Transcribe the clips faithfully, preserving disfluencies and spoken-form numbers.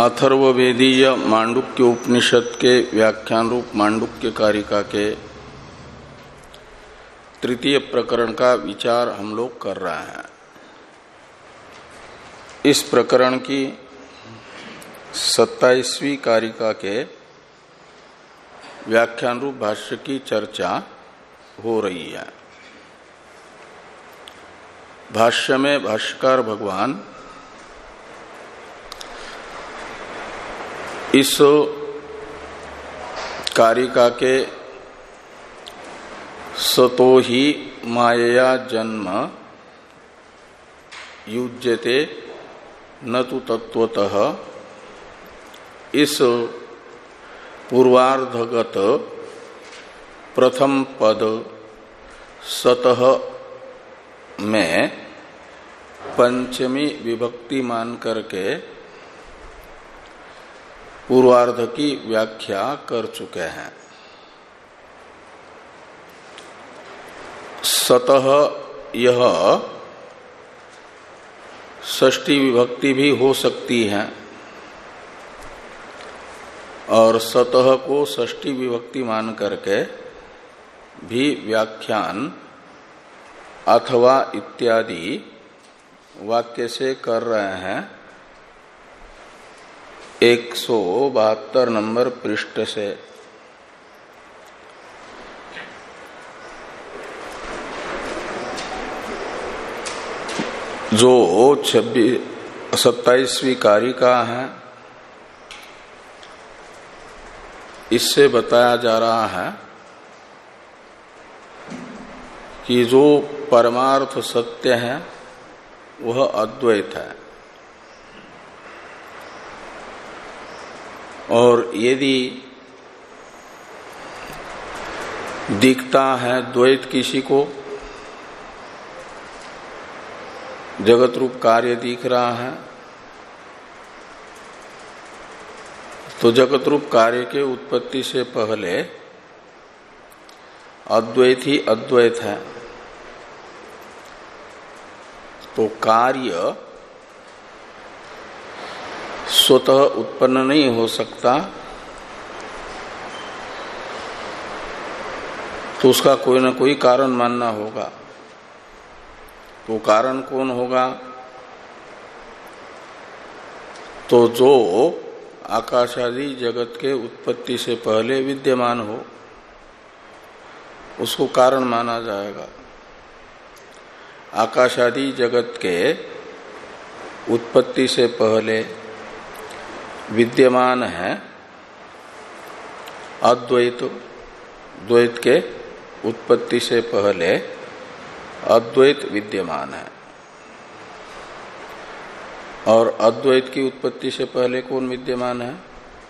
अथर्ववेदीय मांडुक्य उपनिषद के व्याख्यान रूप मांडुक्य कारिका के तृतीय प्रकरण का विचार हम लोग कर रहे हैं। इस प्रकरण की सत्ताईसवीं कारिका के व्याख्यान रूप भाष्य की चर्चा हो रही है। भाष्य में भाष्यकार भगवान इस कारिका के सतो ही मायया जन्म युज्यते न तु तत्वतः इस पूर्वार्धगत प्रथम पद सतः में पंचमी विभक्ति मान करके पूर्वार्ध की व्याख्या कर चुके हैं। सतः यह षष्ठी विभक्ति भी हो सकती है और सतः को षष्ठी विभक्ति मान करके भी व्याख्यान अथवा इत्यादि वाक्य से कर रहे हैं। एक सौ बहत्तर नंबर पृष्ठ से जो छब्बीस सत्ताईसवीं कारिका है, इससे बताया जा रहा है कि जो परमार्थ सत्य है वह अद्वैत है और यदि दिखता है द्वैत किसी को, जगत रूप कार्य दिख रहा है, तो जगत रूप कार्य के उत्पत्ति से पहले अद्वैत ही अद्वैत है। तो कार्य स्वतः उत्पन्न नहीं हो सकता, तो उसका कोई ना कोई कारण मानना होगा। तो कारण कौन होगा? तो जो आकाश आदि जगत के उत्पत्ति से पहले विद्यमान हो, उसको कारण माना जाएगा। आकाश आदि जगत के उत्पत्ति से पहले विद्यमान है अद्वैत, द्वैत के उत्पत्ति से पहले अद्वैत विद्यमान है। और अद्वैत की उत्पत्ति से पहले कौन विद्यमान है?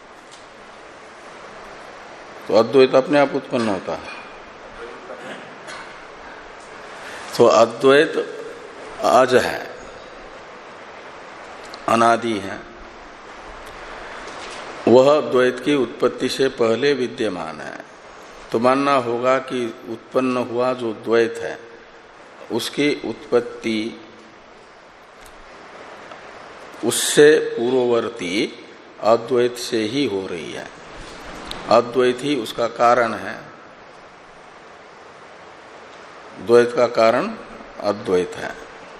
तो अद्वैत अपने आप उत्पन्न होता है। तो अद्वैत अज है, अनादि है, वह द्वैत की उत्पत्ति से पहले विद्यमान है। तो मानना होगा कि उत्पन्न हुआ जो द्वैत है उसकी उत्पत्ति उससे पूर्ववर्ती अद्वैत से ही हो रही है। अद्वैत ही उसका कारण है। द्वैत का कारण अद्वैत है।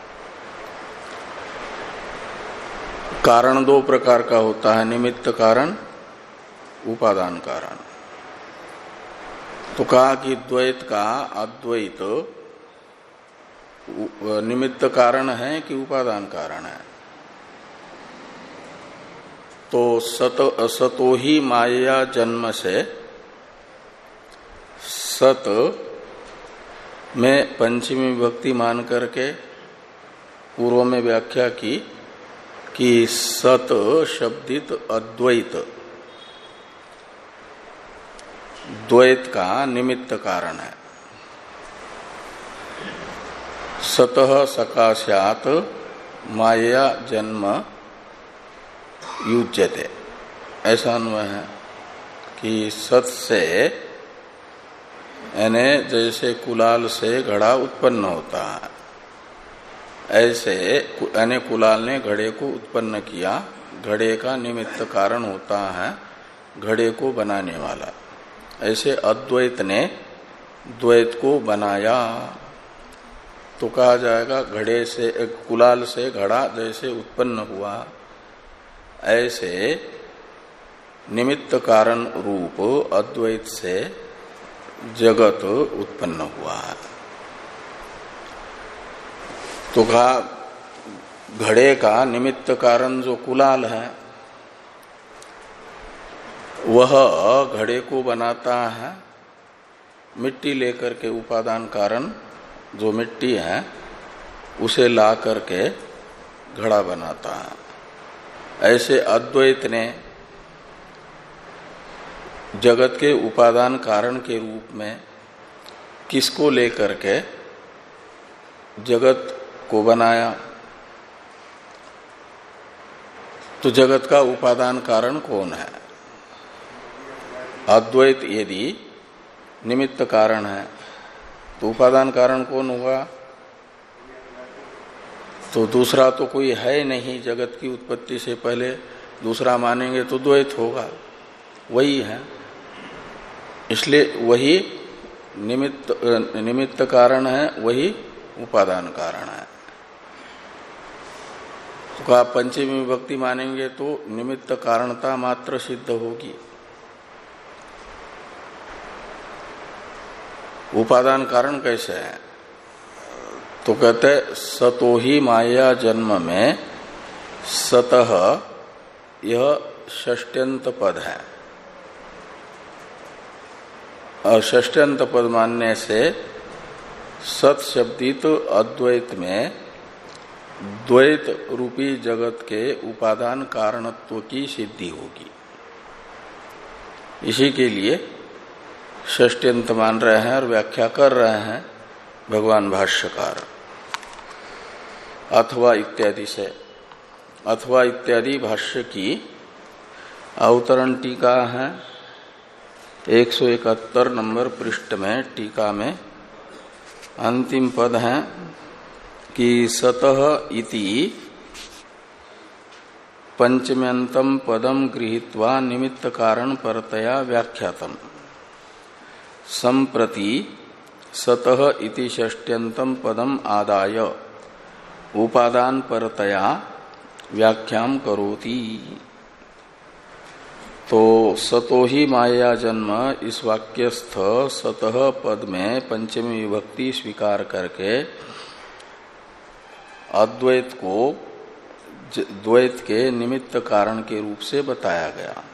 कारण दो प्रकार का होता है, निमित्त कारण, उपादान कारण। तो कहा कि द्वैत का अद्वैत निमित्त कारण है कि उपादान कारण है। तो सत असतो ही माया जन्म से सत में पंचमी विभक्ति मान करके पूर्व में व्याख्या की कि सत शब्दित अद्वैत द्वैत का निमित्त कारण है। सतः सकाशात माया जन्म युज्यते, ऐसा अन्वय है कि सत से यानी जैसे कुलाल से घड़ा उत्पन्न होता है, ऐसे यानी कुलाल ने घड़े को उत्पन्न किया घड़े का निमित्त कारण होता है घड़े को बनाने वाला। ऐसे अद्वैत ने द्वैत को बनाया तो कहा जाएगा घड़े से, कुलाल से घड़ा जैसे उत्पन्न हुआ, ऐसे निमित्त कारण रूप अद्वैत से जगत उत्पन्न हुआ है। तो कहा घड़े का निमित्त कारण जो कुलाल है वह घड़े को बनाता है मिट्टी लेकर के, उपादान कारण जो मिट्टी है उसे ला करके घड़ा बनाता है। ऐसे अद्वैत ने जगत के उपादान कारण के रूप में किसको लेकर के जगत को बनाया? तो जगत का उपादान कारण कौन है? अद्वैत यदि निमित्त कारण है तो उपादान कारण कौन हुआ? तो दूसरा तो कोई है नहीं, जगत की उत्पत्ति से पहले दूसरा मानेंगे तो द्वैत होगा, वही है। इसलिए वही निमित्त निमित्त कारण है, वही उपादान कारण है। तो आप पंचमी विभक्ति मानेंगे तो निमित्त कारणता मात्र सिद्ध होगी, उपादान कारण कैसे है? तो कहते सतो ही माया जन्म में सतः यह षष्ट्यंत पद है, और षष्ट्यंत पद मानने से सत शब्दित अद्वैत में द्वैत रूपी जगत के उपादान कारणत्व की सिद्धि होगी। इसी के लिए षष्ट्यंत मान रहे हैं और व्याख्या कर रहे हैं भगवान भाष्यकार। अथवा इत्यादि से, अथवा इत्यादि भाष्य की अवतरण टीका है एक सौ इकहत्तर नंबर पृष्ठ में। टीका में अंतिम पद है कि सतः इति पंचम्यंतम पदम गृहीत्वा निमित्त कारण परतया व्याख्यातम संप्रति सतः इति षष्ट्यंतम पदम आदाय उपादान परतया व्याख्याम करोति। तो सतो ही माया जन्म इस वाक्यस्थ सतः पद में पंचमी विभक्ति स्वीकार करके अद्वैत को द्वैत के निमित्त कारण के रूप से बताया गया।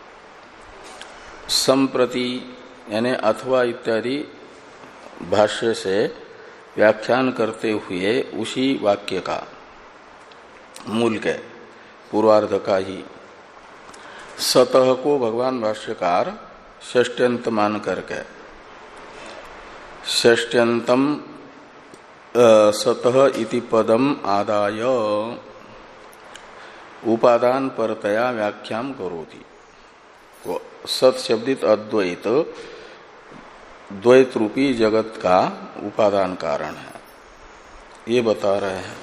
संप्रति यानी अथवा इत्यादि भाष्य से व्याख्यान करते हुए उसी वाक्य का मूल के पूर्वार्ध का ही सतः को भगवान भाष्यकार षष्ट्यंत मान करके षष्ट्यंतम सतः इति पदम आदाय उपादान परतया व्याख्याम करोति। सत शब्दित अद्वैत द्वैत रूपी जगत का उपादान कारण है, ये बता रहे हैं।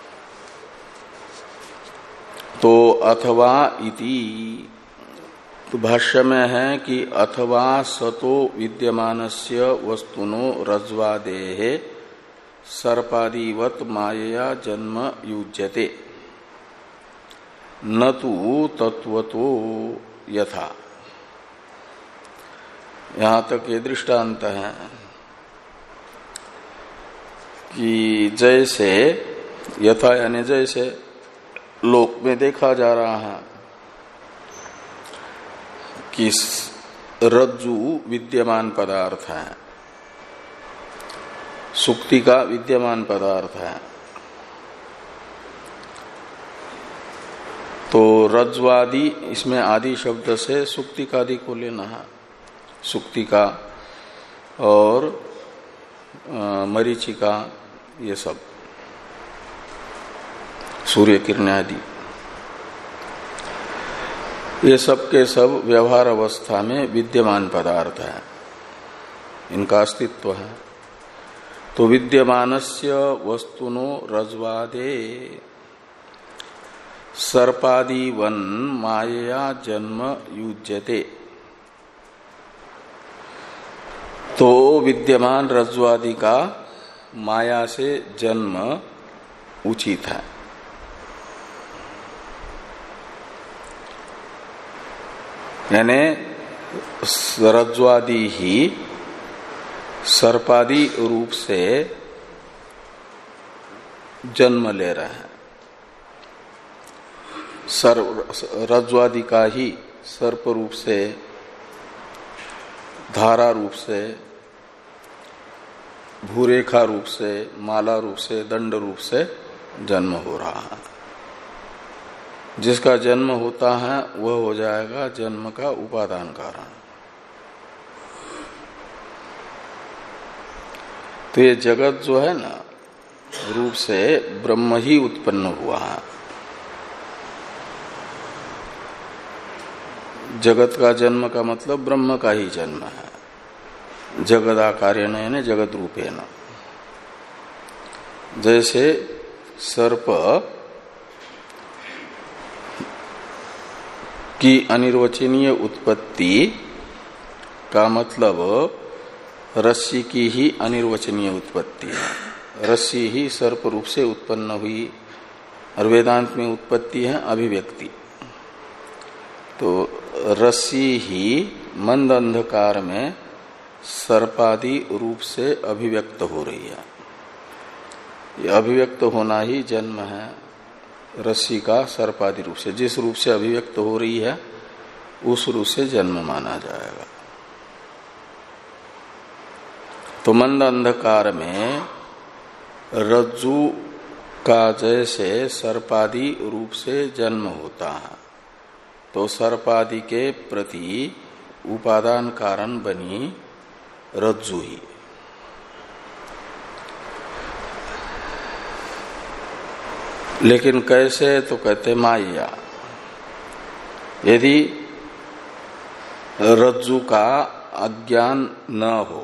तो अथवा इति तो भाष्य में है कि अथवा सतो विद्यमानस्य वस्तुनो रज्ज्वादेः सर्पादिवत मायया जन्म युज्यते न तु तत्वतो यथा। यहां तक ये दृष्टांत है कि जैसे यथा यानी जैसे लोक में देखा जा रहा है कि रज्जु विद्यमान पदार्थ है, सुक्ति का विद्यमान पदार्थ है। तो रज्ज्वादि इसमें आदि शब्द से सुक्ति का आदि को लेना है, सुक्ति का और मरीचिका ये सब सूर्य किरण आदि ये सब के सब व्यवहार अवस्था में विद्यमान पदार्थ है, इनका अस्तित्व है। तो विद्यमानस्य वस्तुनो रज्ज्वादे सर्पादिवन मायया जन्म युज्यते, तो विद्यमान रज्ज्वादि का माया से जन्म उचित है। यानी रज्ज्वादि ही सर्पादि रूप से जन्म ले रहे हैं। रज्ज्वादि का ही सर्प रूप से, धारा रूप से, भूरेखा रूप से, माला रूप से, दंड रूप से जन्म हो रहा है। जिसका जन्म होता है वह हो जाएगा जन्म का उपादान कारण। तो ये जगत जो है ना, रूप से ब्रह्म ही उत्पन्न हुआ है। जगत का जन्म का मतलब ब्रह्म का ही जन्म है। जगदाकार्येण यानी जगत रूपेण। जैसे सर्प की अनिर्वचनीय उत्पत्ति का मतलब रस्सी की ही अनिर्वचनीय उत्पत्ति है। रस्सी ही सर्प रूप से उत्पन्न हुई और वेदांत में उत्पत्ति है अभिव्यक्ति। तो रस्सी ही मंद अंधकार में सर्पादि रूप से अभिव्यक्त हो रही है। ये अभिव्यक्त होना ही जन्म है रस्सी का सर्पादि रूप से। जिस रूप से अभिव्यक्त हो रही है उस रूप से जन्म माना जाएगा। तो मंद अंधकार में रज्जु का जैसे सर्पादि रूप से जन्म होता है, तो सर्पादि के प्रति उपादान कारण बनी रज्जु ही। लेकिन कैसे? तो कहते माया। यदि रज्जु का अज्ञान न हो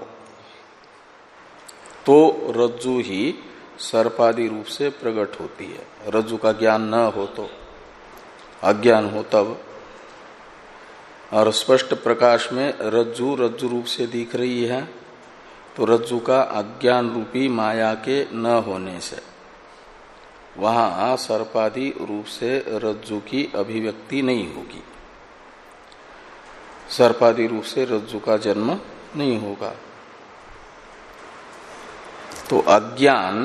तो रज्जु ही सर्पादि रूप से प्रकट होती है। रज्जु का ज्ञान न हो तो, अज्ञान हो तब। और स्पष्ट प्रकाश में रज्जु रज्जु रूप से दिख रही है, तो रज्जु का अज्ञान रूपी माया के न होने से वहां सर्पादि रूप से रज्जु की अभिव्यक्ति नहीं होगी। सर्पादि रूप से रज्जु का जन्म नहीं होगा। तो अज्ञान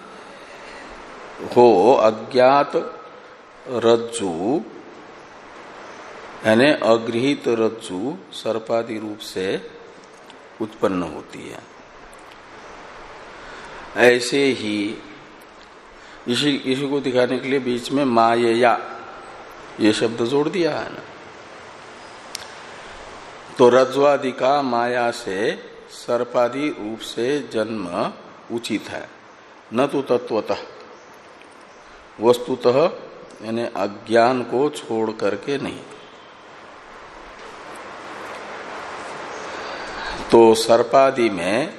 हो, अज्ञात रज्जु यानी अगृहीत रज्जु सर्पादि रूप से उत्पन्न होती है। ऐसे ही इसी इसी को दिखाने के लिए बीच में मायया ये शब्द जोड़ दिया है ना। तो रज्ज्वादि का माया से सर्पादि रूप से जन्म उचित है, न तो तत्वतः, वस्तुतः यानी अज्ञान को छोड़ करके नहीं। तो सर्पादि में,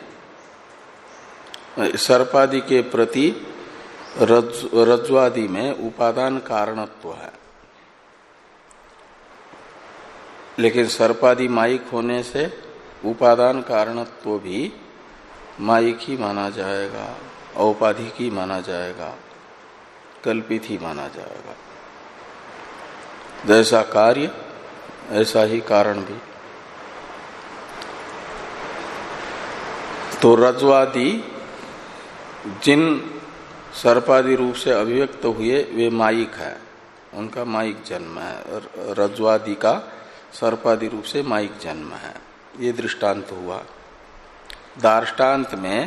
सर्पादि के प्रति रज्ज्वादि में उपादान कारणत्व है। लेकिन सर्पादि मायिक होने से उपादान कारणत्व भी मायिक ही माना जाएगा, औपाधिक ही माना जाएगा, कल्पित ही माना जाएगा। जैसा कार्य ऐसा ही कारण भी। तो रज्ज्वादि जिन सर्पादि रूप से अभिव्यक्त हुए वे मायिक है, उनका मायिक जन्म है। रज्ज्वादि का सर्पादि रूप से मायिक जन्म है। ये दृष्टांत हुआ। दार्ष्टान्त में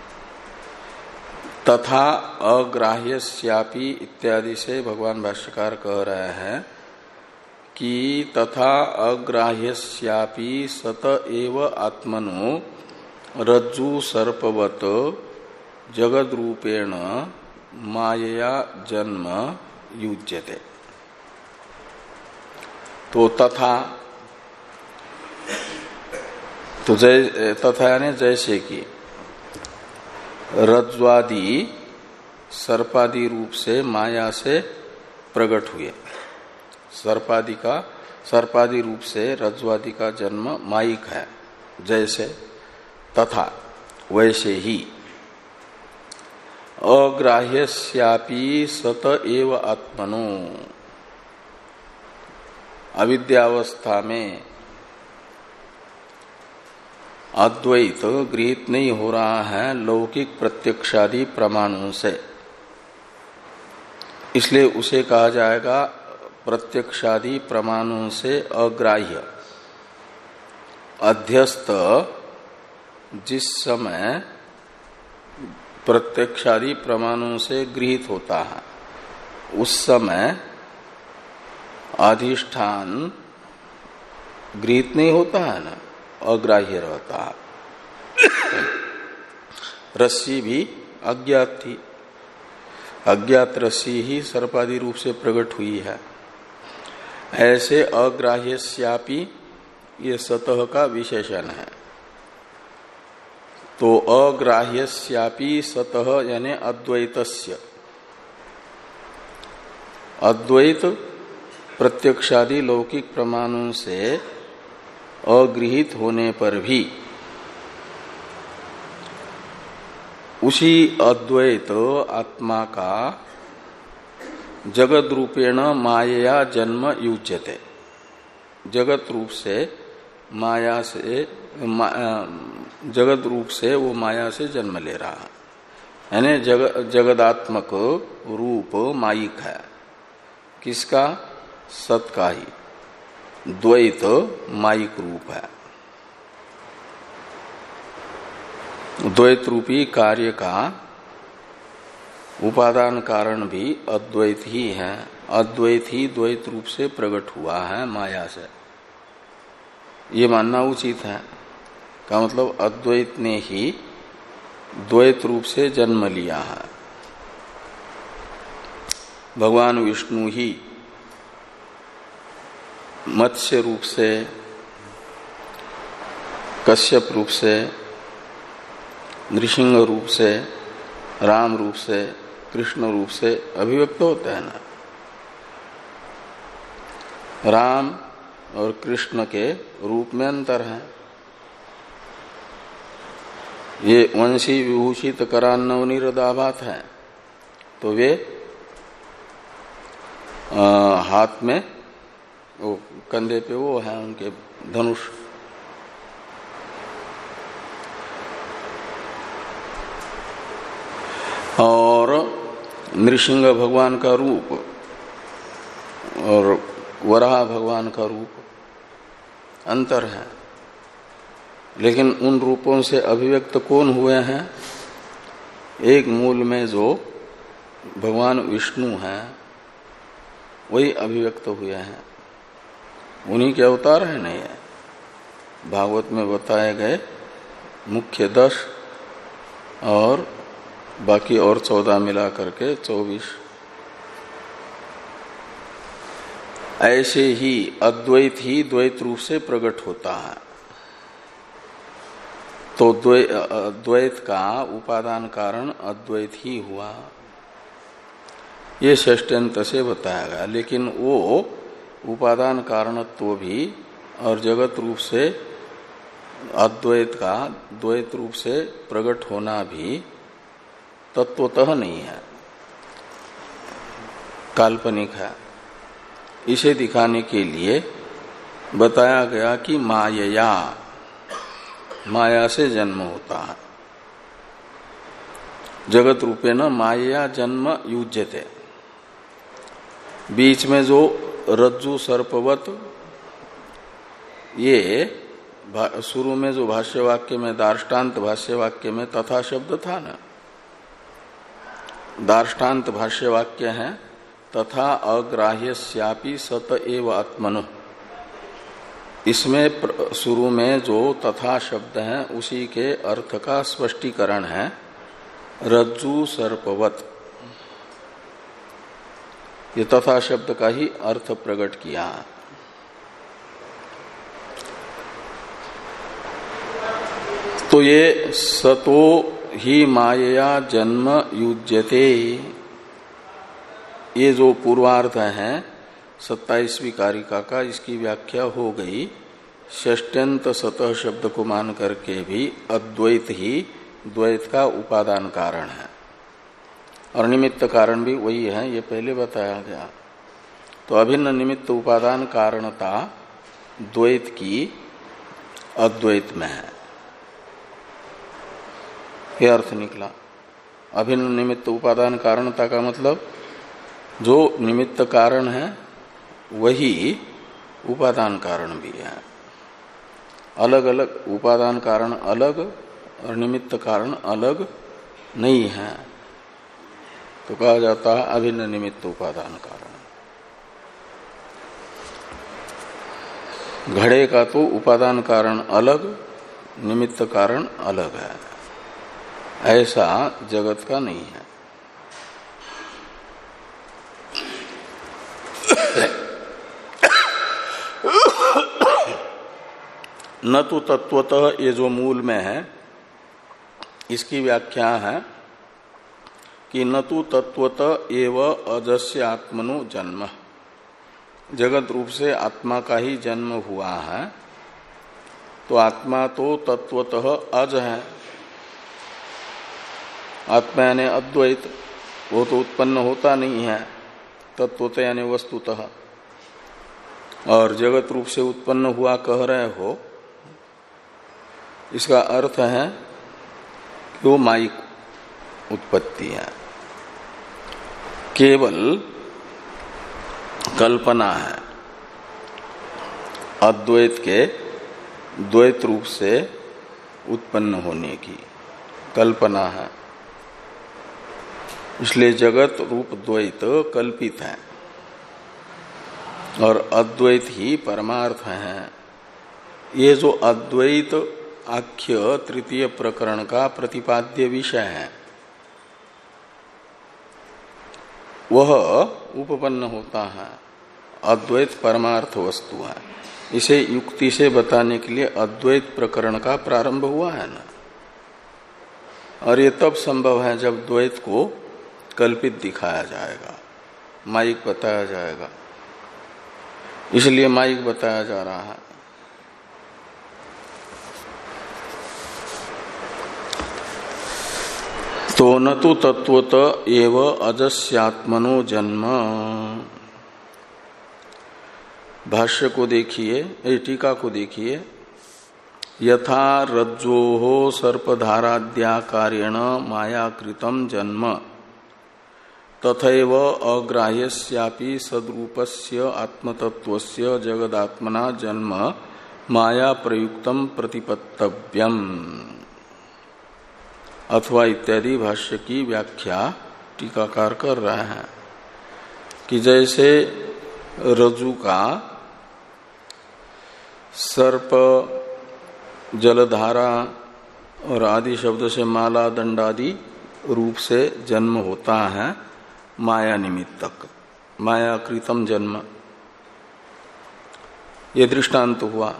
तथा अग्राह्यस्यापि इत्यादि से भगवान भाष्यकार कह रहे हैं कि तथा अग्राह्यस्यापि सत एव आत्मनो रज्जु सर्पवत जगद रूपेण मायया जन्म युज्यते। तो तथा, तो जय तथा यानी जैसे कि रज्ज्वादि सर्पादि रूप से माया से प्रकट हुए। सर्पादि का सर्पादि रूप से रज्ज्वादि का जन्म मायिक है, जैसे तथा वैसे ही अग्राह्यस्यापि सत एव आत्मनो, अविद्यावस्था में अद्वैत गृहीत नहीं हो रहा है लौकिक प्रत्यक्षादि प्रमाणों से, इसलिए उसे कहा जाएगा प्रत्यक्षादि प्रमाणों से अग्राह्य। अध्यस्त जिस समय प्रत्यक्षादि प्रमाणों से गृहीत होता है उस समय अधिष्ठान गृहीत नहीं होता है ना, अग्राह्य रहता है। रस्सी भी अज्ञात थी, अज्ञात रस्सी ही सर्पादि रूप से प्रकट हुई है। ऐसे अग्राह्यस्यापि ये सतह का विशेषण है। तो अग्राह्यस्यापि सतह यानी अद्वैतस्य, अद्वैत प्रत्यक्षादि लौकिक प्रमाणों से अगृहीत होने पर भी उसी अद्वैत आत्मा का जगत रूपेण माया जन्म युज्यते, जगत रूप से माया से मा, जगत रूप से वो माया से जन्म ले रहा है, यानी जग, जगदात्मक रूप मायिक है। किसका? सत का ही द्वैत मायिक रूप है। द्वैत रूपी कार्य का उपादान कारण भी अद्वैत ही है, अद्वैत ही द्वैत रूप से प्रकट हुआ है माया से, ये मानना उचित है। का मतलब अद्वैत ने ही द्वैत रूप से जन्म लिया है। भगवान विष्णु ही मत्स्य रूप से, कश्यप रूप से, नृसिंह रूप से, राम रूप से, कृष्ण रूप से अभिव्यक्त होता है ना। राम और कृष्ण के रूप में अंतर है। ये वंशी विभूषित करान्नवनिरदाभात है, तो वे आ, हाथ में वो कंधे पे वो है उनके धनुष, और नृसिंह भगवान का रूप और वराह भगवान का रूप अंतर है। लेकिन उन रूपों से अभिव्यक्त कौन हुए हैं? एक मूल में जो भगवान विष्णु हैं वही अभिव्यक्त हुए हैं, उन्हीं के अवतार है नहीं है। भागवत में बताए गए मुख्य दस और बाकी और चौदह मिला करके चौबीस। ऐसे ही अद्वैत ही द्वैत रूप से प्रकट होता है। तो द्वैत का उपादान कारण अद्वैत ही हुआ, ये षष्ठ्यंत से बताया गया। लेकिन वो उपादान कारणत्व भी और जगत रूप से अद्वैत का द्वैत रूप से प्रकट होना भी तत्वतः नहीं है, काल्पनिक है। इसे दिखाने के लिए बताया गया कि मायया, माया से जन्म होता है। जगत रूपेण माया जन्म युज्यते। बीच में जो रज्जु सर्पवत, ये शुरू में जो भाष्य वाक्य में दार्ष्टान्त भाष्य वाक्य में तथा शब्द था ना, दार्ष्टान्त भाष्य वाक्य है तथा अग्राह्यस्यापि सत एव आत्मनो। इसमें शुरू में जो तथा शब्द है उसी के अर्थ का स्पष्टीकरण है रज्जु सर्पवत। ये तथा शब्द का ही अर्थ प्रकट किया। तो ये सतो ही मायया जन्म युज्यते, ये जो पूर्वार्ध है सत्ताईसवीं कारिका का, इसकी व्याख्या हो गई षष्ट्यंत सतह शब्द को मान करके भी अद्वैत ही द्वैत का उपादान कारण है और निमित्त कारण भी वही है, ये पहले बताया गया। तो अभिन्न निमित्त उपादान कारणता द्वैत की अद्वैत में है, यह अर्थ निकला। अभिन्न निमित्त उपादान कारणता का मतलब जो निमित्त कारण है वही उपादान कारण भी है। अलग अलग उपादान कारण अलग और निमित्त कारण अलग नहीं है, तो कहा जाता है अभिन्न निमित्त उपादान कारण। घड़े का तो उपादान कारण अलग, निमित्त कारण अलग है, ऐसा जगत का नहीं है। न तो तत्वतः, ये जो मूल में है इसकी व्याख्या है कि न तो तत्वतः एव अजस्य आत्मनो जन्म, जगत रूप से आत्मा का ही जन्म हुआ है, तो आत्मा तो तत्वतः अज है। आत्मा यानी अद्वैत, वो तो उत्पन्न होता नहीं है तत्वतः यानी वस्तुतः, और जगत रूप से उत्पन्न हुआ कह रहे हो, इसका अर्थ है कि वो मायिक उत्पत्ति है, केवल कल्पना है, अद्वैत के द्वैत रूप से उत्पन्न होने की कल्पना है। इसलिए जगत रूप द्वैत कल्पित है और अद्वैत ही परमार्थ है। ये जो अद्वैत आख्य तृतीय प्रकरण का प्रतिपाद्य विषय है वह उपपन्न होता है, अद्वैत परमार्थ वस्तु है। इसे युक्ति से बताने के लिए अद्वैत प्रकरण का प्रारंभ हुआ है ना, और ये तब संभव है जब द्वैत को कल्पित दिखाया जाएगा, मायिक बताया जाएगा, इसलिए मायिक बताया जा रहा है। तो न तो तत्वत एव अजस्यात्मनो जन्म। भाष्य को देखिए, टीका को देखिए। यथा रज्जोः सर्पधाराद्याकारेण मायाकृतं जन्म तथैव अग्राह्यस्यापि सद्रूपस्य आत्मतत्वस्य जगदात्मना जन्म माया प्रयुक्तम प्रतिपत्तव्यम। अथवा इत्यादि भाष्य की व्याख्या टीकाकार कर रहे हैं कि जैसे रज्जु का सर्प, जलधारा और आदि शब्द से माला दंडादि रूप से जन्म होता है माया निमित्तक, मायाकृतम जन्म, ये दृष्टांत हुआ।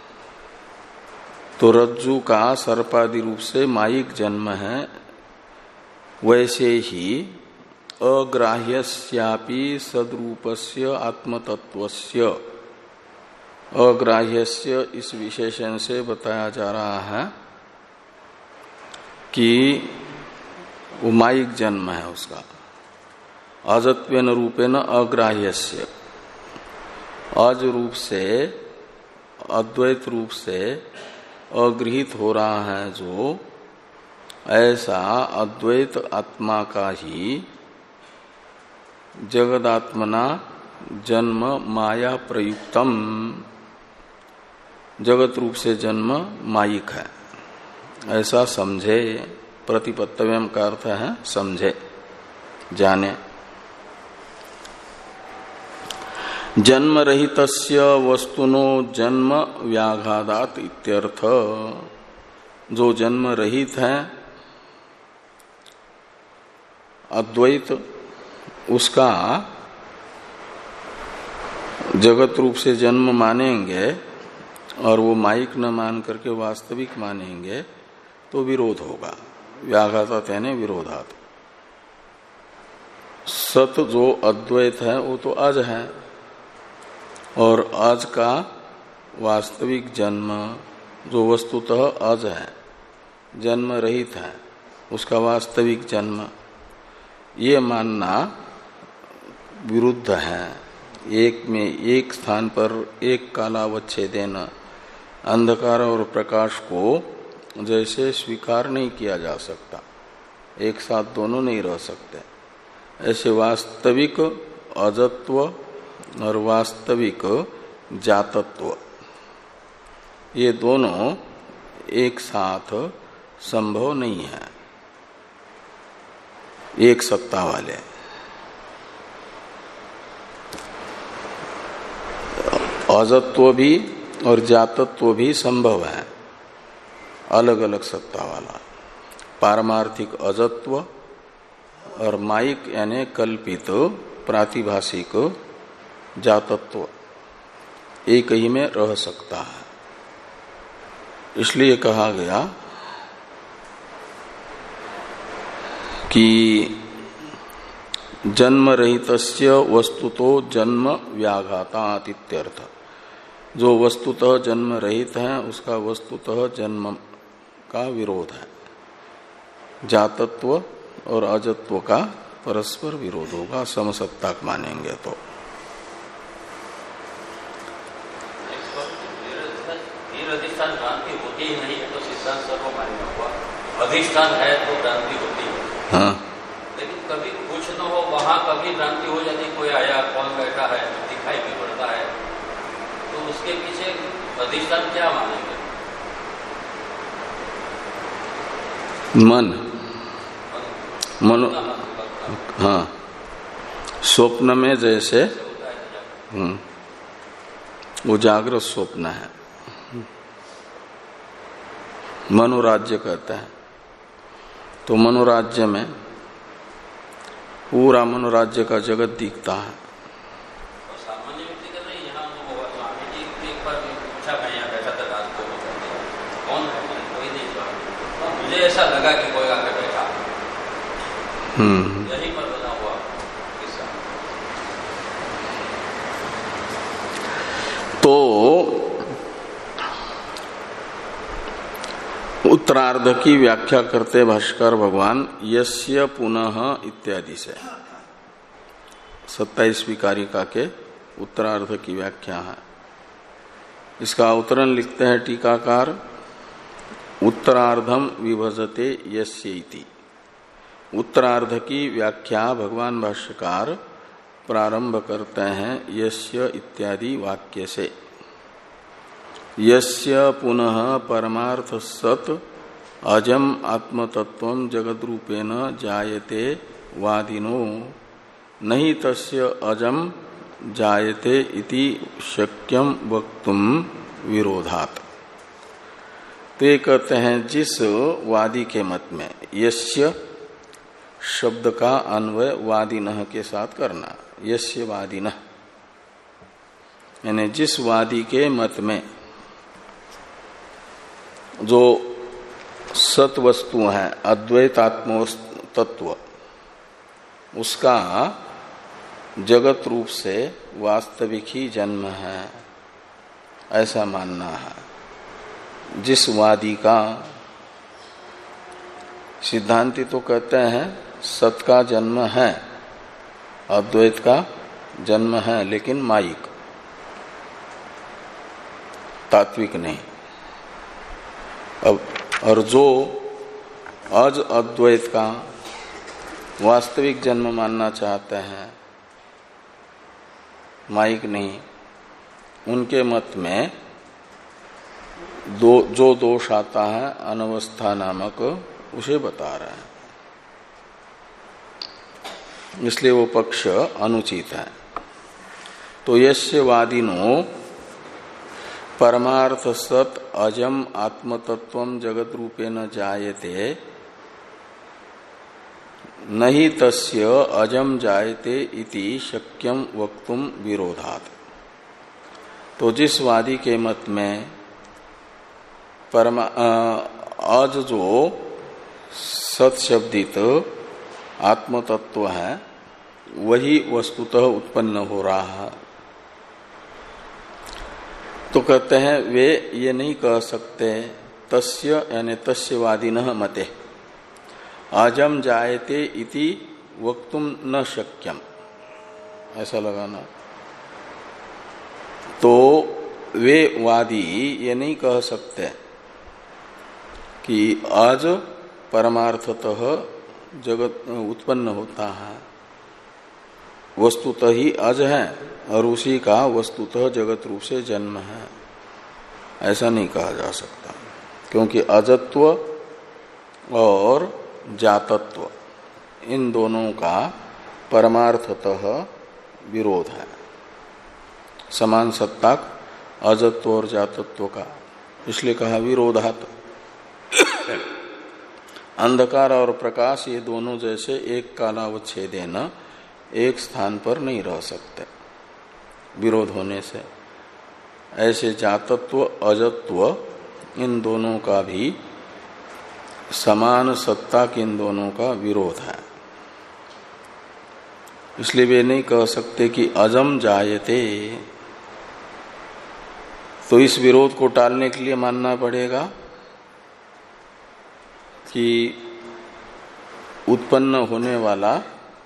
तो रज्जु का सर्पादि रूप से मायिक जन्म है, वैसे ही अग्राह्यस्यापि सद्रूपस्य आत्मतत्वस्य, अग्राह्यस्य इस विशेषण से बताया जा रहा है कि वो मायिक जन्म है उसका। अजत्वेन रूपेण अग्राह्यस्य, अज रूप से अद्वैत रूप से अगृहित हो रहा है जो, ऐसा अद्वैत आत्मा का ही जगदात्मना जन्म माया प्रयुक्तम, जगत रूप से जन्म मायिक है, ऐसा समझे। प्रतिपत्तव्यम का अर्थ है समझे, जाने। जन्म रहितस्य वस्तुनो जन्म व्याघादात इत्यर्थ। जो जन्म रहित है अद्वैत, उसका जगत रूप से जन्म मानेंगे और वो मायिक न मान करके वास्तविक मानेंगे तो विरोध होगा। व्याघात यानी विरोधात। सत जो अद्वैत है वो तो अज है, और अज का वास्तविक जन्म जो वस्तुतः अज है, जन्म रहित है, उसका वास्तविक जन्म, ये मानना विरुद्ध है। एक में एक स्थान पर एक कालावच्छेदेन अंधकार और प्रकाश को जैसे स्वीकार नहीं किया जा सकता, एक साथ दोनों नहीं रह सकते, ऐसे वास्तविक अजत्व और वास्तविक जातत्व ये दोनों एक साथ संभव नहीं है एक सत्ता वाले। अजत्व भी और जातत्व भी संभव है अलग अलग सत्ता वाला। पारमार्थिक अजत्व और माइक यानी कल्पित प्रातिभाषिक जातत्व एक ही में रह सकता है। इसलिए कहा गया कि जन्म रहितस्य वस्तुतो जन्म व्याघातात् इत्यर्थ। जो वस्तुतः जन्म रहित है उसका वस्तुतः जन्म का विरोध है। जातत्व और अजत्व का परस्पर विरोध होगा समसत्ताक मानेंगे तो। अधिष्ठान भ्रांति होती ही नहीं है तो सिद्धांत सर्वमान्य हुआ। अधिष्ठान है तो भ्रांति होती है। हाँ। लेकिन कभी कुछ न हो वहाँ कभी भ्रांति हो जाती, कोई आया कौन बैठा है दिखाई भी पड़ता है, तो उसके पीछे अधिष्ठान क्या मानेंगे? मन मनो हाँ, स्वप्न में जैसे हम्म वो जागृत स्वप्न है, मनोराज्य कहते हैं। तो मनोराज्य में पूरा मनोराज्य का जगत दिखता है। सामान्य व्यक्ति का नहीं, यहाँ स्वामी जी एक बार पूछा, मैं यहाँ बैठा था रात को, कौन है? कोई नहीं था। मुझे ऐसा लगा कि कोई आकर बैठा, हम्म यही पर बना हुआ किस्सा। तो उत्तरार्ध की व्याख्या करते भाष्कर भगवान यस्य पुनः इत्यादि से सत्ताईसवीं कारिका के उत्तरार्ध की व्याख्या है। इसका अवतरण लिखते हैं टीकाकार, उत्तरार्धम विभजते यस्य इति। उत्तरार्ध की व्याख्या भगवान भाष्यकार प्रारंभ करते हैं यस्य इत्यादि वाक्य से। यस्य पुनः परमार्थ सत अजम आत्मतत्वं जगद्रूपेण जायते वादिनो नहीं तस्य अजम जायते इति शक्यम वक्तुम विरोधात्। तो ये कहते हैं जिस वादी के मत में यस्य शब्द का अन्वय वादिनः के साथ करना, यस्य वादिनः यानी जिस वादी के मत में जो सत वस्तु है अद्वैतात्म तत्व, उसका जगत रूप से वास्तविक ही जन्म है ऐसा मानना है। जिस वादी का, सिद्धांती तो कहते हैं सत का जन्म है, अद्वैत का जन्म है, लेकिन माइक, तात्विक नहीं। अब और जो अज अद्वैत का वास्तविक जन्म मानना चाहते हैं, माइक नहीं, उनके मत में दो जो दोष आता है अनवस्था नामक, उसे बता रहे हैं। इसलिए वो पक्ष अनुचित है। तो यस्य वादिनो परमार्थ सत अजम आत्मतत्वम जगत रूपेण जायते नहीं तस्य अजम जायते इति शक्यम वक्तुम विरोधात्। तो जिस वादी के मत में परमा अज जो सत शब्दित आत्मतत्व है वही वस्तुतः उत्पन्न हो रहा है। तो कहते हैं वे ये नहीं कह सकते तस्य यानी तस्यवादिनः मते अजम जायते इति वक्तुम न शक्यम, ऐसा लगाना। तो वे वादी ये नहीं कह सकते कि आज परमार्थतः जगत उत्पन्न होता है, वस्तुतः ही अज है और उसी का वस्तुतः जगत रूप से जन्म है, ऐसा नहीं कहा जा सकता। क्योंकि अजत्व और जातत्व इन दोनों का परमार्थतः विरोध है। समान सत्ताक अजत्व और जातत्व का, इसलिए कहा विरोधात। अंधकार और प्रकाश ये दोनों जैसे एक कालावच्छेदेन एक स्थान पर नहीं रह सकते विरोध होने से, ऐसे जातत्व अजत्व इन दोनों का भी समान सत्ता के इन दोनों का विरोध है। इसलिए वे नहीं कह सकते कि अजम जायते। तो इस विरोध को टालने के लिए मानना पड़ेगा कि उत्पन्न होने वाला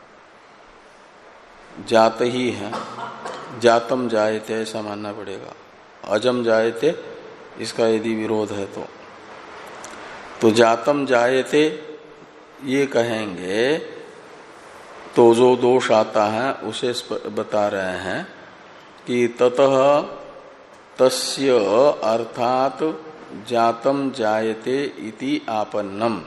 जात ही है, जातम जायते ऐसा मानना पड़ेगा। अजम जायते इसका यदि विरोध है तो तो जातम जायते ये कहेंगे तो जो दोष आता है उसे बता रहे हैं कि ततः तस्य अर्थात जातम जायते इति आपन्नम,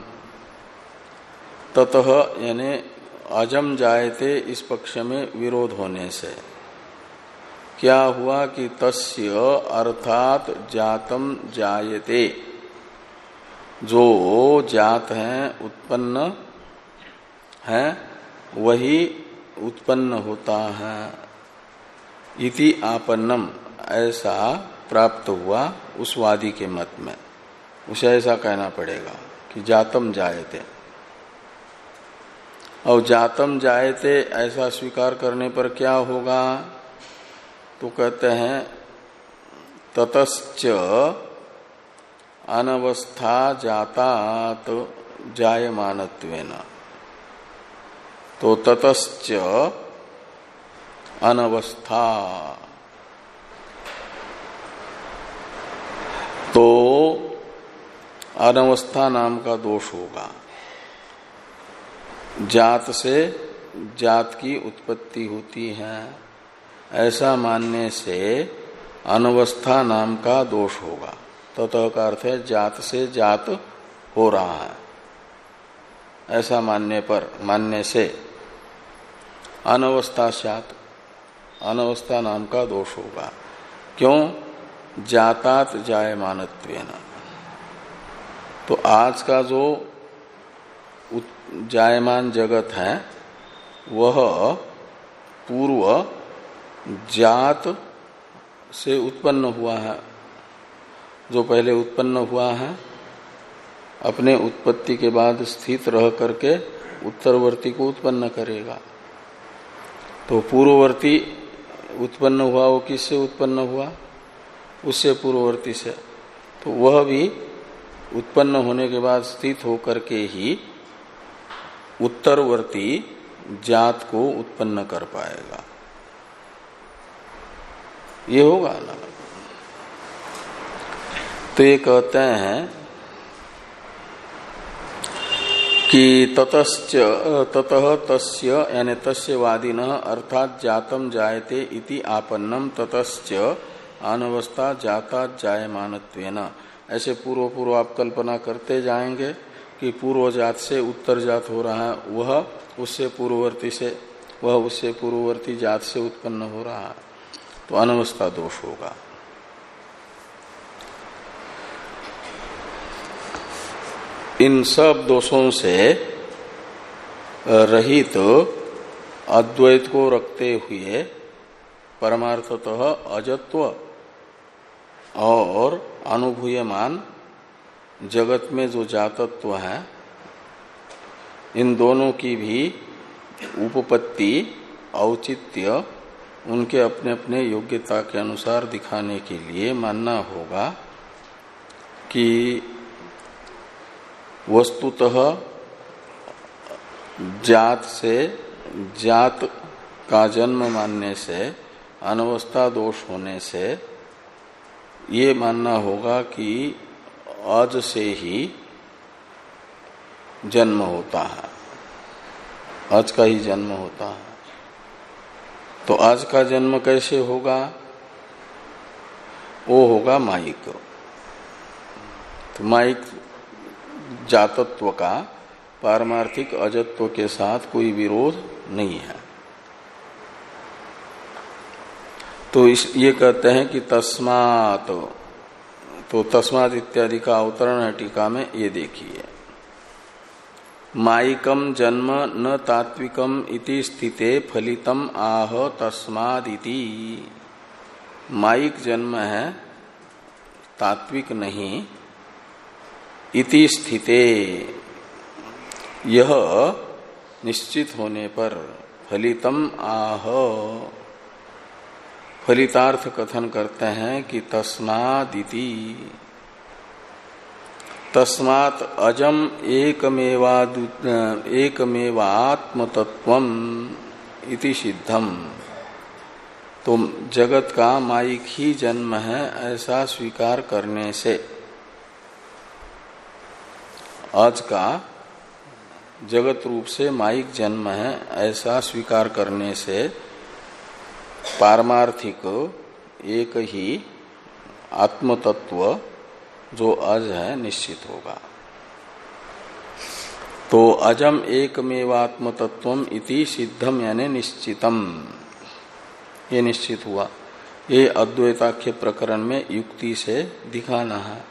ततः यानी अजम जायते इस पक्ष में विरोध होने से क्या हुआ कि तस्य अर्थात जातम जायते, जो जात है उत्पन्न है वही उत्पन्न होता है, इति आपन्नम ऐसा प्राप्त हुआ उस वादी के मत में। उसे ऐसा कहना पड़ेगा कि जातम जायते। और जातम जायते ऐसा स्वीकार करने पर क्या होगा, तो कहते हैं ततश्च अनवस्था जातात जायमानत्वेन। तो ततश्च अनवस्था, तो अनवस्था नाम का दोष होगा। जात से जात की उत्पत्ति होती है ऐसा मानने से अनवस्था नाम का दोष होगा। ततः का अर्थ है जात से जात हो रहा है, ऐसा मानने पर मानने से अनवस्था स्यात्, अनवस्था नाम का दोष होगा। क्यों? जातात जायमानत्वेन। तो आज का जो जायमान जगत है वह पूर्व जात से उत्पन्न हुआ है। जो पहले उत्पन्न हुआ है अपने उत्पत्ति के बाद स्थित रह करके उत्तरवर्ती को उत्पन्न करेगा। तो पूर्ववर्ती उत्पन्न हुआ वो किससे उत्पन्न हुआ? उससे पूर्ववर्ती से। तो वह भी उत्पन्न होने के बाद स्थित होकर के ही उत्तरवर्ती जात को उत्पन्न कर पाएगा। ये होगा ना। तो ये कहते हैं कि ततश्च ततः तस्य यानी तस्य वादिनः अर्थात जातम जायते इति आपन्नम ततश्च अनवस्था जातात जायमानत्वेन। ऐसे पूर्व पूर्व आप कल्पना करते जाएंगे कि पूर्व जात से उत्तर जात हो रहा है, वह उससे पूर्ववर्ती से, वह उससे पूर्ववर्ती जात से उत्पन्न हो रहा है, तो अनवस्था दोष होगा। इन सब दोषों से रहित तो अद्वैत को रखते हुए परमार्थतः अजत्व और अनुभूयमान जगत में जो जातत्व है, इन दोनों की भी उपपत्ति औचित्य उनके अपने अपने योग्यता के अनुसार दिखाने के लिए मानना होगा कि वस्तुतः जात से जात का जन्म मानने से, अनवस्था दोष होने से ये मानना होगा कि अज से ही जन्म होता है, अज का ही जन्म होता है। तो आज का जन्म कैसे होगा? वो होगा माइक। तो माइक जातत्व का पारमार्थिक अजत्व के साथ कोई विरोध नहीं है। तो इस ये कहते हैं कि तस्मात, तो तस्मात इत्यादि का अवतरण है टीका में, ये देखिए। माइकम जन्म न तात्विकम इति स्थिते फलितम आह तस्मादिति। माइक जन्म है, तात्विक नहीं। इति स्थिते, यह निश्चित होने पर, फलितम आह, फलितार्थ कथन करते हैं कि तस्मादिति। तस्मात् अजम एकमेवा एकमेवात्मतत्वम इति सिद्धम। तो जगत का माइक ही जन्म है ऐसा स्वीकार करने से, आज का जगत रूप से माइक जन्म है ऐसा स्वीकार करने से पारमार्थिक एक ही आत्मतत्व जो अज है निश्चित होगा। तो अजम एकमेवात्मतत्वम इति सिद्धम यानी निश्चितम, ये निश्चित हुआ। ये अद्वैताख्य प्रकरण में युक्ति से दिखाना है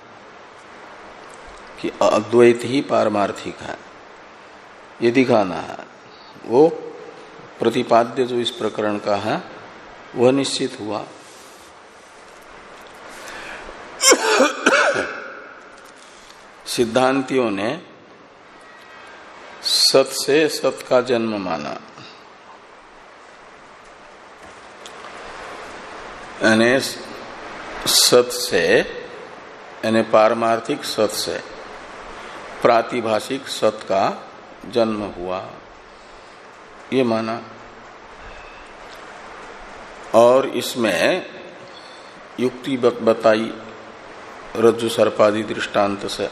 कि अद्वैत ही पारमार्थिक है, ये दिखाना है। वो प्रतिपाद्य जो इस प्रकरण का है वह निश्चित हुआ। सिद्धांतियों ने सत से सत का जन्म माना, यानी सत से यानी पारमार्थिक सत से प्रातिभाषिक सत का जन्म हुआ, ये माना। और इसमें युक्ति बताई रज्जु सर्पादि दृष्टांत से।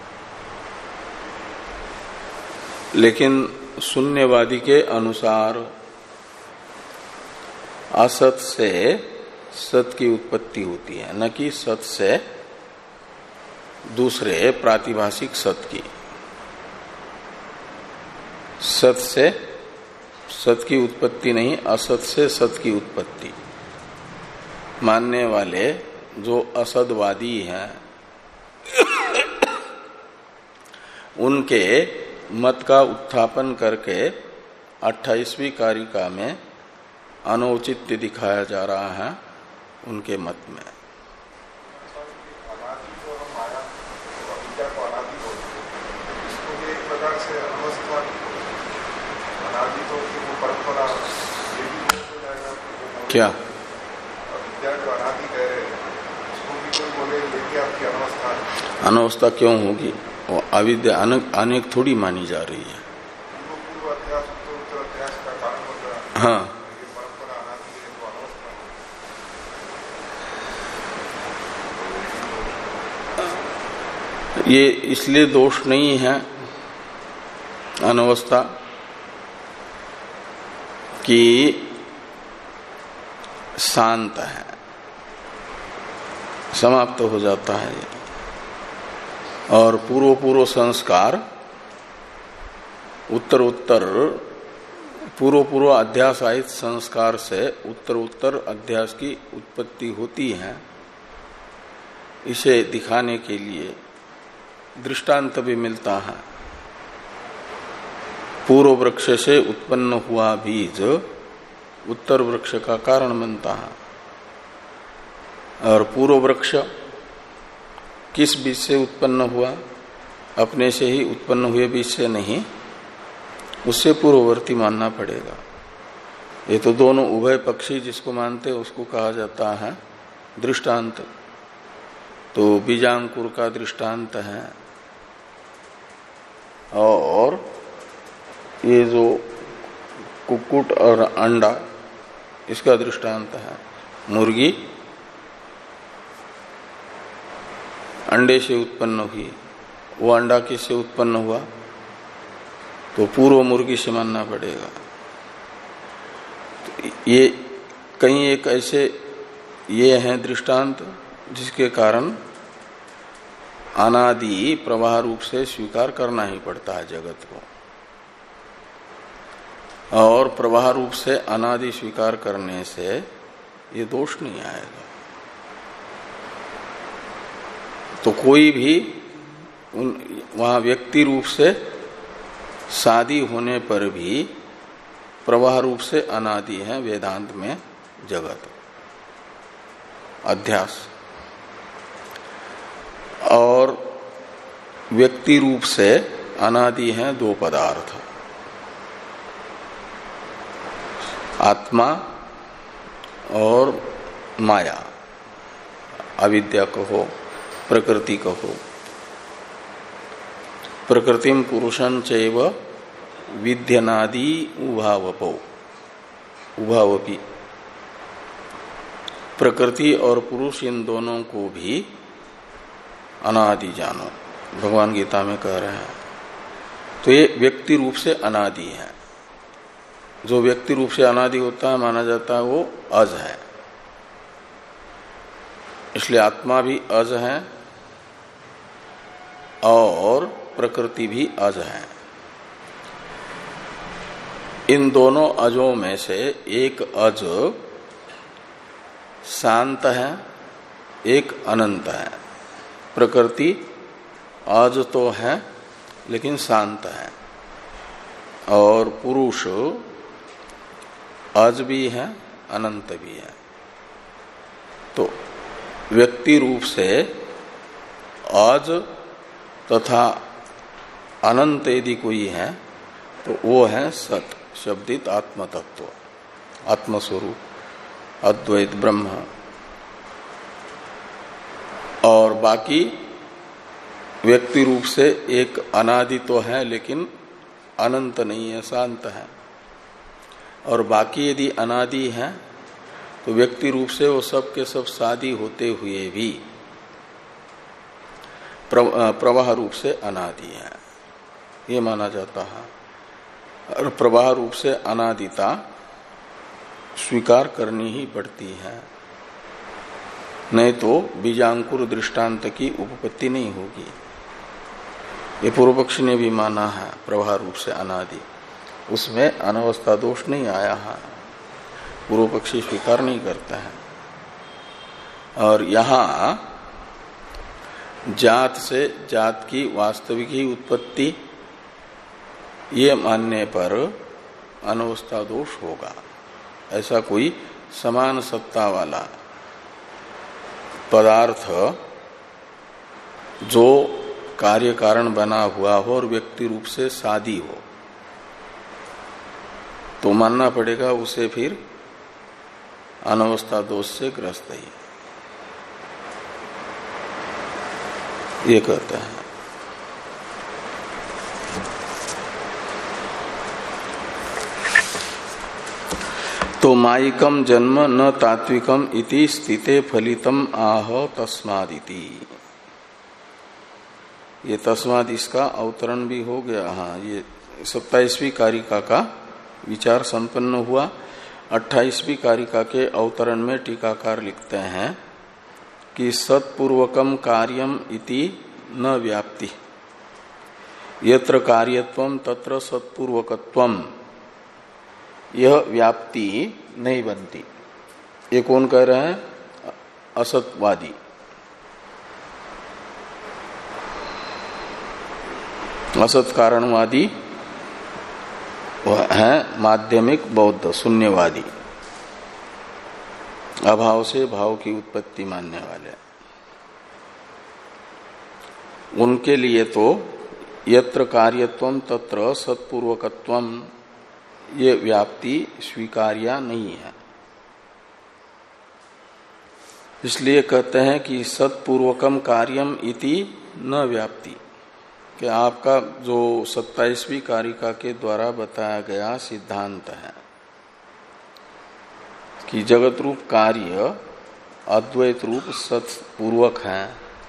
लेकिन शून्यवादी के अनुसार असत से सत की उत्पत्ति होती है, न कि सत से दूसरे प्रातिभाषिक सत की। सत से सत की उत्पत्ति नहीं, असत से सत की उत्पत्ति। मानने वाले जो असदवादी हैं उनके मत का उत्थापन करके अट्ठाईसवीं कारिका में अनौचित्य दिखाया जा रहा है उनके मत में। क्या अनवस्था क्यों होगी? अविद्या अनेक थोड़ी मानी जा रही है। हाँ, ये इसलिए दोष नहीं है अनवस्था कि शांत है, समाप्त हो जाता है। और पूर्व पूर्व संस्कार उत्तर उत्तर पूर्व पूर्व अध्यास आहित संस्कार से उत्तर उत्तर अध्यास की उत्पत्ति होती है। इसे दिखाने के लिए दृष्टांत भी मिलता है। पूर्व वृक्ष से उत्पन्न हुआ बीज उत्तर वृक्ष का कारण बनता है। और पूर्व वृक्ष किस बीज से उत्पन्न हुआ? अपने से ही उत्पन्न हुए बीज से नहीं, उससे पूर्ववर्ती मानना पड़ेगा। ये तो दोनों उभय पक्षी जिसको मानते उसको कहा जाता है दृष्टांत। तो बीजांकुर का दृष्टांत है और ये जो कुक्कुट और अंडा इसका दृष्टांत है। मुर्गी अंडे से उत्पन्न हुई, वो अंडा किससे उत्पन्न हुआ? तो पूर्व मुर्गी से मानना पड़ेगा। तो ये कई एक ऐसे ये हैं दृष्टांत जिसके कारण अनादि प्रवाह रूप से स्वीकार करना ही पड़ता है जगत को, और प्रवाह रूप से अनादि स्वीकार करने से ये दोष नहीं आएगा। तो कोई भी उन वहां व्यक्ति रूप से शादी होने पर भी प्रवाह रूप से अनादि है वेदांत में जगत अध्यास, और व्यक्ति रूप से अनादि है दो पदार्थ, आत्मा और माया, अविद्या कहो प्रकृति कहो। प्रकृतिम पुरुषं चैव विद्यनादि उभावपो उभावपी। प्रकृति और पुरुष इन दोनों को भी अनादि जानो, भगवान गीता में कह रहे हैं। तो ये व्यक्ति रूप से अनादि है। जो व्यक्ति रूप से अनादि होता है माना जाता है वो अज है, इसलिए आत्मा भी अज है और प्रकृति भी अज है। इन दोनों अजों में से एक अज शांत है, एक अनंत है। प्रकृति अज तो है लेकिन शांत है, और पुरुष अज भी है अनंत भी है। तो व्यक्ति रूप से अज तथा अनंत यदि कोई है तो वो है सत शब्दित आत्म तत्व, आत्मस्वरूप अद्वैत ब्रह्म। और बाकी व्यक्ति रूप से एक अनादि तो है लेकिन अनंत नहीं है, शांत है। और बाकी यदि अनादि है तो व्यक्ति रूप से वो सब के सब शादी होते हुए भी प्रवाह रूप से अनादि है, ये माना जाता है। और प्रवाह रूप से अनादिता स्वीकार करनी ही पड़ती है, नहीं तो बीजांकुर दृष्टांत की उपपत्ति नहीं होगी। ये पूर्व पक्षी ने भी माना है प्रवाह रूप से अनादि, उसमें अनवस्था दोष नहीं आया है, पूर्व पक्षी स्वीकार नहीं करता है। और यहां जात से जात की वास्तविक ही उत्पत्ति ये मानने पर अनवस्था दोष होगा। ऐसा कोई समान सत्ता वाला पदार्थ जो कार्य कारण बना हुआ हो और व्यक्ति रूप से शादी हो तो मानना पड़ेगा उसे फिर अनवस्था दोष से ग्रस्त ही, ये कहता है। तो मायिकम जन्म न तात्विकम इति स्थिते फलितम आह तस्मादिति। ये तस्माद इसका अवतरण भी हो गया। हाँ, ये सत्ताईसवीं कारिका का विचार संपन्न हुआ। अट्ठाईसवीं कारिका के अवतरण में टीकाकार लिखते हैं कि सत्पूर्वकम कार्यम इति न व्याप्ति, यत्र कार्यत्वम तत्र सत्पूर्वकत्वम, यह व्याप्ति नहीं बनती। ये कौन कह रहे हैं? असतवादी। असत कारणवादी है माध्यमिक बौद्ध शून्यवादी, अभाव से भाव की उत्पत्ति मानने वाले। उनके लिए तो यत्र कार्यत्वम तत्र सत्पूर्वकत्वम, ये व्याप्ति स्वीकार्या नहीं है। इसलिए कहते हैं कि सत्पूर्वकम कार्यम इति न व्याप्ति, कि आपका जो सत्ताईसवीं कारिका के द्वारा बताया गया सिद्धांत है कि जगत रूप कार्य अद्वैत रूप सत्पूर्वक है,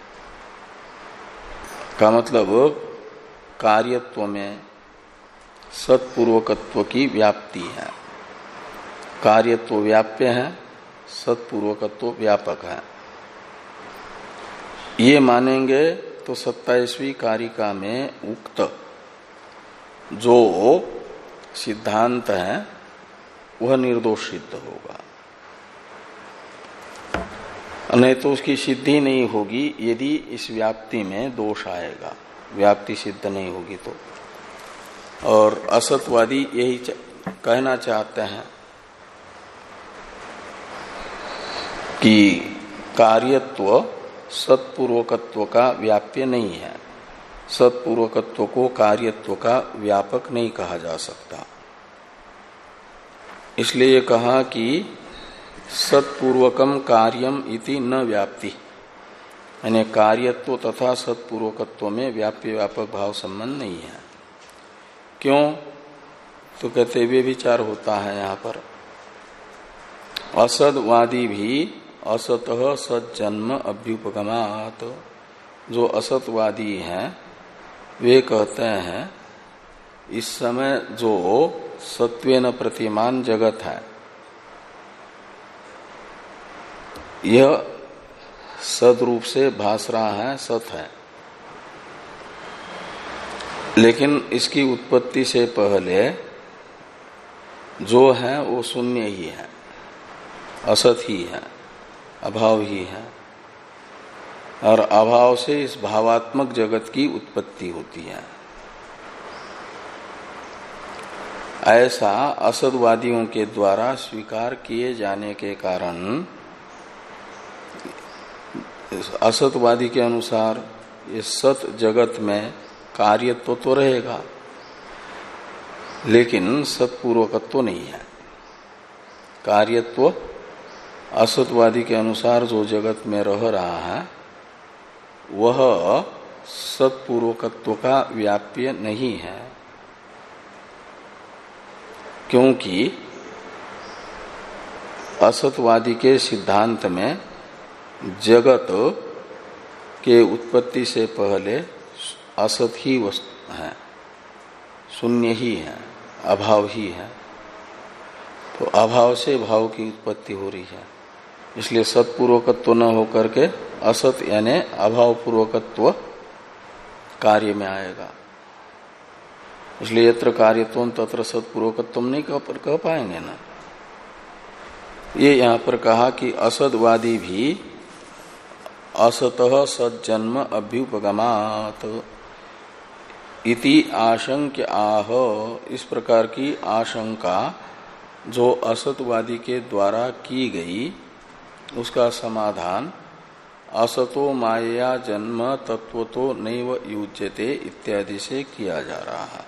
का मतलब कार्यत्व में सत्पूर्वकत्व की व्याप्ति है। कार्यत्व व्याप्य है, सत्पूर्वकत्व व्यापक है। ये मानेंगे तो सत्ताईसवीं कारिका में उक्त जो सिद्धांत है वह निर्दोष सिद्ध होगा, नहीं तो उसकी सिद्धि नहीं होगी यदि इस व्याप्ति में दोष आएगा, व्याप्ति सिद्ध नहीं होगी तो। और असतवादी यही कहना चाहते हैं कि कार्यत्व सत्पूर्वकत्व का व्याप्य नहीं है, सत्पूर्वकत्व को कार्यत्व का व्यापक नहीं कहा जा सकता। इसलिए कहा कि सत्पूर्वकम कार्यम इति न व्याप्ति, यानी कार्यत्व तथा सत्पूर्वकत्व में व्याप्य व्यापक भाव संबंध नहीं है। क्यों? तो कहते हुए विचार होता है यहाँ पर, असदवादी भी असतः सज्जन्म अभ्युपगमात्, जो असतवादी हैं वे कहते हैं इस समय जो सत्वेन प्रतिमान जगत है यह सदरूप से भास रहा है, सत है, लेकिन इसकी उत्पत्ति से पहले जो है वो शून्य ही है, असत ही है, अभाव ही है, और अभाव से इस भावात्मक जगत की उत्पत्ति होती है। ऐसा असतवादियों के द्वारा स्वीकार किए जाने के कारण असतवादी के अनुसार इस सत जगत में कार्यत्व तो रहेगा लेकिन सत्पूर्वकत्व नहीं है। कार्यत्व असतवादी के अनुसार जो जगत में रह रहा है वह सत्पूर्वकत्व का व्याप्य नहीं है, क्योंकि असतवादी के सिद्धांत में जगत के उत्पत्ति से पहले असत ही वस्तु है, शून्य ही है, अभाव ही है। तो अभाव से भाव की उत्पत्ति हो रही है, इसलिए सत्पूर्वकत्व न होकर के असत यानी अभाव पूर्वकत्व कार्य में आएगा। इसलिए यत्र कार्यत्व तत्र सत्पूर्वकत्व नहीं कह पाएंगे ना। ये यहाँ पर कहा कि असतवादी भी असतः सज्जन्म अभ्युपगमात् इति आशंक्य आह, इस प्रकार की आशंका जो असतवादी के द्वारा की गई उसका समाधान असतो माया जन्म तत्वतो नैव युज्यते इत्यादि से किया जा रहा है।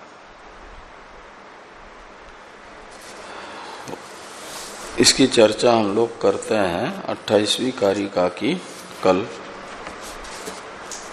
इसकी चर्चा हम लोग करते हैं अट्ठाईसवीं कारिका की कल।